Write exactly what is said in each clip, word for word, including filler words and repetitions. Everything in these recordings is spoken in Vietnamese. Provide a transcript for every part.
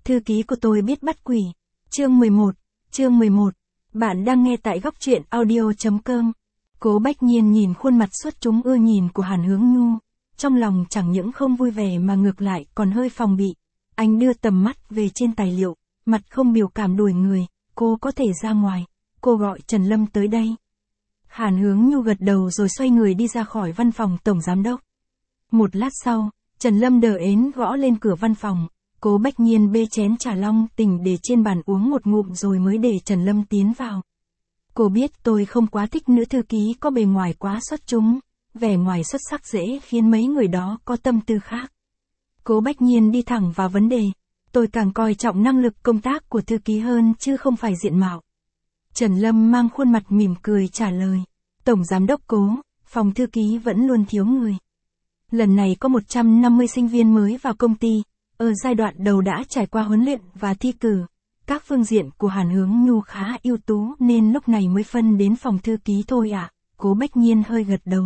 Thư ký của tôi biết bắt quỷ. Chương mười một, chương mười một. Bạn đang nghe tại góc truyện audio chấm com. Cố Bách Nhiên nhìn khuôn mặt xuất chúng ưa nhìn của Hàn Hướng Nhu, trong lòng chẳng những không vui vẻ mà ngược lại còn hơi phòng bị. Anh đưa tầm mắt về trên tài liệu, mặt không biểu cảm đuổi người, cô có thể ra ngoài, cô gọi Trần Lâm tới đây. Hàn Hướng Nhu gật đầu rồi xoay người đi ra khỏi văn phòng tổng giám đốc. Một lát sau, Trần Lâm đờ ến gõ lên cửa văn phòng, Cố Bách Nhiên bê chén trà long tình để trên bàn uống một ngụm rồi mới để Trần Lâm tiến vào. Cô biết tôi không quá thích nữ thư ký có bề ngoài quá xuất chúng, vẻ ngoài xuất sắc dễ khiến mấy người đó có tâm tư khác. Cố Bách Nhiên đi thẳng vào vấn đề, tôi càng coi trọng năng lực công tác của thư ký hơn chứ không phải diện mạo. Trần Lâm mang khuôn mặt mỉm cười trả lời, Tổng Giám đốc Cố, phòng thư ký vẫn luôn thiếu người. Lần này có một trăm năm mươi sinh viên mới vào công ty, ở giai đoạn đầu đã trải qua huấn luyện và thi cử. Các phương diện của Hàn Hướng Nhu khá ưu tú nên lúc này mới phân đến phòng thư ký thôi ạ. À. Cố Bách Nhiên hơi gật đầu.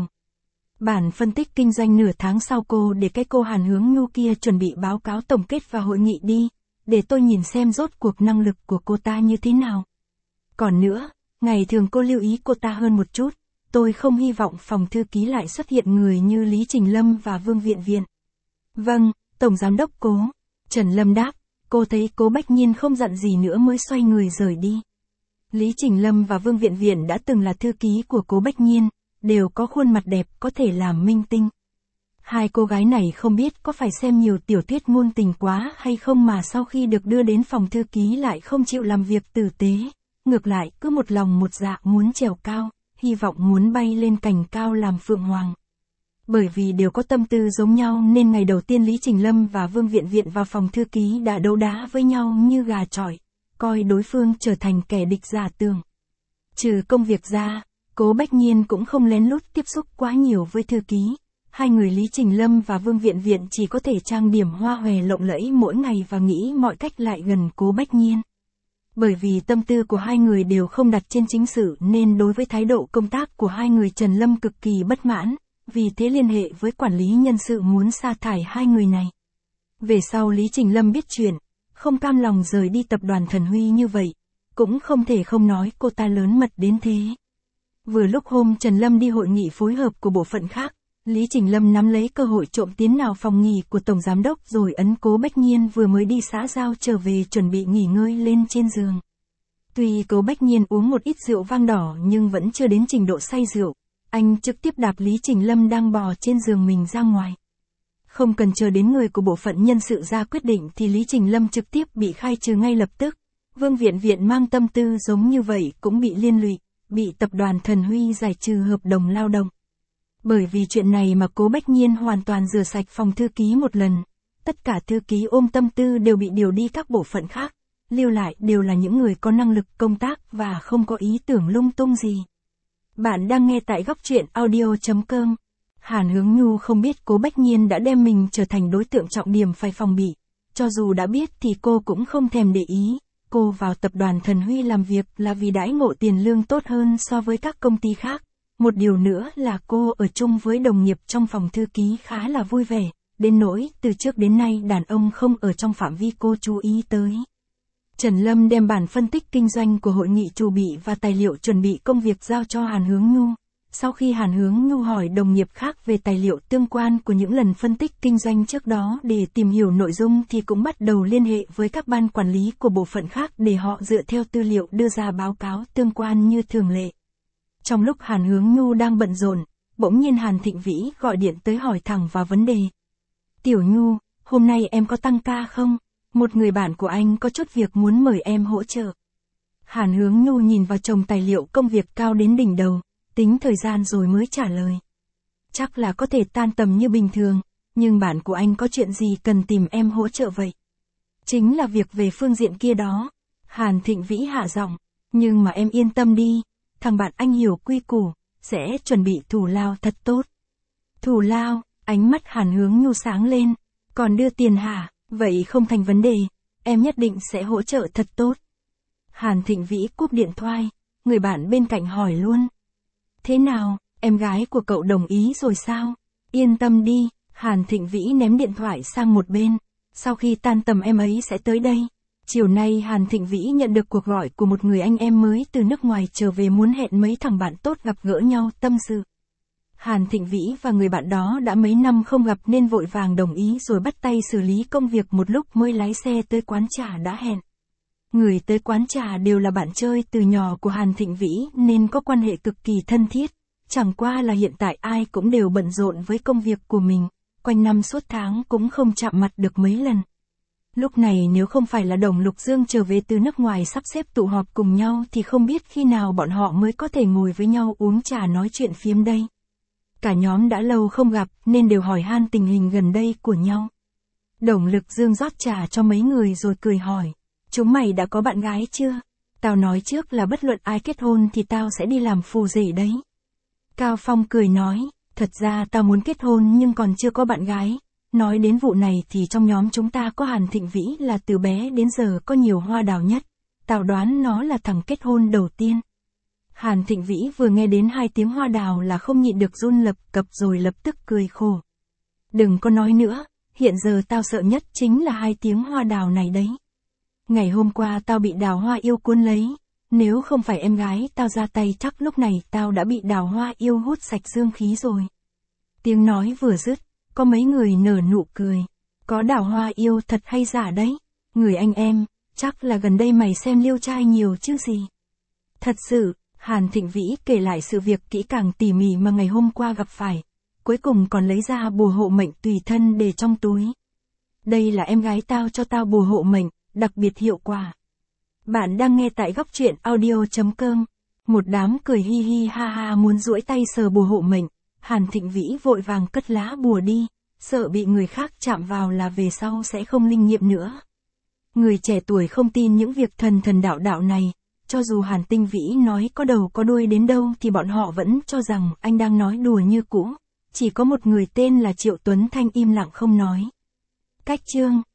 Bản phân tích kinh doanh nửa tháng sau cô để cái cô Hàn Hướng Nhu kia chuẩn bị báo cáo tổng kết vào hội nghị đi, để tôi nhìn xem rốt cuộc năng lực của cô ta như thế nào. Còn nữa, ngày thường cô lưu ý cô ta hơn một chút, tôi không hy vọng phòng thư ký lại xuất hiện người như Lý Trình Lâm và Vương Viện Viện. Vâng, Tổng Giám đốc Cố. Trần Lâm đáp, cô thấy Cố Bách Nhiên không dặn gì nữa mới xoay người rời đi. Lý Trình Lâm và Vương Viện Viện đã từng là thư ký của Cố Bách Nhiên, đều có khuôn mặt đẹp có thể làm minh tinh. Hai cô gái này không biết có phải xem nhiều tiểu thuyết ngôn tình quá hay không mà sau khi được đưa đến phòng thư ký lại không chịu làm việc tử tế, ngược lại cứ một lòng một dạ muốn trèo cao, hy vọng muốn bay lên cành cao làm phượng hoàng. Bởi vì đều có tâm tư giống nhau nên ngày đầu tiên Lý Trình Lâm và Vương Viện Viện vào phòng thư ký đã đấu đá với nhau như gà chọi, coi đối phương trở thành kẻ địch giả tưởng. Trừ công việc ra, Cố Bách Nhiên cũng không lén lút tiếp xúc quá nhiều với thư ký. Hai người Lý Trình Lâm và Vương Viện Viện chỉ có thể trang điểm hoa hòe lộng lẫy mỗi ngày và nghĩ mọi cách lại gần Cố Bách Nhiên. Bởi vì tâm tư của hai người đều không đặt trên chính sự nên đối với thái độ công tác của hai người Trần Lâm cực kỳ bất mãn, vì thế liên hệ với quản lý nhân sự muốn sa thải hai người này. Về sau Lý Trình Lâm biết chuyện, không cam lòng rời đi tập đoàn Thần Huy như vậy, cũng không thể không nói cô ta lớn mật đến thế. Vừa lúc hôm Trần Lâm đi hội nghị phối hợp của bộ phận khác, Lý Trình Lâm nắm lấy cơ hội trộm tiến vào phòng nghỉ của Tổng Giám đốc rồi ấn Cố Bách Nhiên vừa mới đi xã giao trở về chuẩn bị nghỉ ngơi lên trên giường. Tuy Cố Bách Nhiên uống một ít rượu vang đỏ nhưng vẫn chưa đến trình độ say rượu, anh trực tiếp đạp Lý Trình Lâm đang bò trên giường mình ra ngoài. Không cần chờ đến người của bộ phận nhân sự ra quyết định thì Lý Trình Lâm trực tiếp bị khai trừ ngay lập tức. Vương Viện Viện mang tâm tư giống như vậy cũng bị liên lụy, bị tập đoàn Thần Huy giải trừ hợp đồng lao động. Bởi vì chuyện này mà Cố Bách Nhiên hoàn toàn rửa sạch phòng thư ký một lần. Tất cả thư ký ôm tâm tư đều bị điều đi các bộ phận khác, lưu lại đều là những người có năng lực công tác và không có ý tưởng lung tung gì. Bạn đang nghe tại góc truyện audio chấm com. Hàn Hướng Nhu không biết Cố Bách Nhiên đã đem mình trở thành đối tượng trọng điểm phải phòng bị. Cho dù đã biết thì cô cũng không thèm để ý. Cô vào tập đoàn Thần Huy làm việc là vì đãi ngộ tiền lương tốt hơn so với các công ty khác. Một điều nữa là cô ở chung với đồng nghiệp trong phòng thư ký khá là vui vẻ, đến nỗi từ trước đến nay đàn ông không ở trong phạm vi cô chú ý tới. Trần Lâm đem bản phân tích kinh doanh của hội nghị chuẩn bị và tài liệu chuẩn bị công việc giao cho Hàn Hướng Nhu. Sau khi Hàn Hướng Nhu hỏi đồng nghiệp khác về tài liệu tương quan của những lần phân tích kinh doanh trước đó để tìm hiểu nội dung thì cũng bắt đầu liên hệ với các ban quản lý của bộ phận khác để họ dựa theo tư liệu đưa ra báo cáo tương quan như thường lệ. Trong lúc Hàn Hướng Nhu đang bận rộn, bỗng nhiên Hàn Thịnh Vĩ gọi điện tới hỏi thẳng vào vấn đề. Tiểu Nhu, hôm nay em có tăng ca không? Một người bạn của anh có chút việc muốn mời em hỗ trợ. Hàn Hướng Nhu nhìn vào chồng tài liệu công việc cao đến đỉnh đầu, tính thời gian rồi mới trả lời. Chắc là có thể tan tầm như bình thường, nhưng bạn của anh có chuyện gì cần tìm em hỗ trợ vậy? Chính là việc về phương diện kia đó. Hàn Thịnh Vĩ hạ giọng, nhưng mà em yên tâm đi, thằng bạn anh hiểu quy củ, sẽ chuẩn bị thù lao thật tốt. Thù lao, ánh mắt Hàn Hướng Nhu sáng lên, còn đưa tiền hả? Vậy không thành vấn đề, em nhất định sẽ hỗ trợ thật tốt. Hàn Thịnh Vĩ cúp điện thoại, người bạn bên cạnh hỏi luôn. Thế nào, em gái của cậu đồng ý rồi sao? Yên tâm đi, Hàn Thịnh Vĩ ném điện thoại sang một bên. Sau khi tan tầm em ấy sẽ tới đây. Chiều nay Hàn Thịnh Vĩ nhận được cuộc gọi của một người anh em mới từ nước ngoài trở về muốn hẹn mấy thằng bạn tốt gặp gỡ nhau tâm sự. Hàn Thịnh Vĩ và người bạn đó đã mấy năm không gặp nên vội vàng đồng ý rồi bắt tay xử lý công việc một lúc mới lái xe tới quán trà đã hẹn. Người tới quán trà đều là bạn chơi từ nhỏ của Hàn Thịnh Vĩ nên có quan hệ cực kỳ thân thiết. Chẳng qua là hiện tại ai cũng đều bận rộn với công việc của mình, quanh năm suốt tháng cũng không chạm mặt được mấy lần. Lúc này nếu không phải là Đồng Lục Dương trở về từ nước ngoài sắp xếp tụ họp cùng nhau thì không biết khi nào bọn họ mới có thể ngồi với nhau uống trà nói chuyện phiếm đây. Cả nhóm đã lâu không gặp nên đều hỏi han tình hình gần đây của nhau. Đồng Lực Dương rót trà cho mấy người rồi cười hỏi, chúng mày đã có bạn gái chưa? Tao nói trước là bất luận ai kết hôn thì tao sẽ đi làm phù rể đấy. Cao Phong cười nói, thật ra tao muốn kết hôn nhưng còn chưa có bạn gái. Nói đến vụ này thì trong nhóm chúng ta có Hàn Thịnh Vĩ là từ bé đến giờ có nhiều hoa đào nhất. Tao đoán nó là thằng kết hôn đầu tiên. Hàn Thịnh Vĩ vừa nghe đến hai tiếng hoa đào là không nhịn được run lập cập rồi lập tức cười khổ. Đừng có nói nữa, hiện giờ tao sợ nhất chính là hai tiếng hoa đào này đấy. Ngày hôm qua tao bị đào hoa yêu cuốn lấy. Nếu không phải em gái tao ra tay chắc lúc này tao đã bị đào hoa yêu hút sạch dương khí rồi. Tiếng nói vừa dứt, có mấy người nở nụ cười. Có đào hoa yêu thật hay giả đấy? Người anh em, chắc là gần đây mày xem liêu trai nhiều chứ gì? Thật sự, Hàn Thịnh Vĩ kể lại sự việc kỹ càng tỉ mỉ mà ngày hôm qua gặp phải. Cuối cùng còn lấy ra bùa hộ mệnh tùy thân để trong túi. Đây là em gái tao cho tao bùa hộ mệnh, đặc biệt hiệu quả. Bạn đang nghe tại góc truyện audio chấm com. Một đám cười hi hi ha ha muốn duỗi tay sờ bùa hộ mệnh. Hàn Thịnh Vĩ vội vàng cất lá bùa đi, sợ bị người khác chạm vào là về sau sẽ không linh nghiệm nữa. Người trẻ tuổi không tin những việc thần thần đạo đạo này, cho dù Hàn Tinh Vĩ nói có đầu có đuôi đến đâu thì bọn họ vẫn cho rằng anh đang nói đùa như cũ. Chỉ có một người tên là Triệu Tuấn Thanh im lặng không nói. Cách chương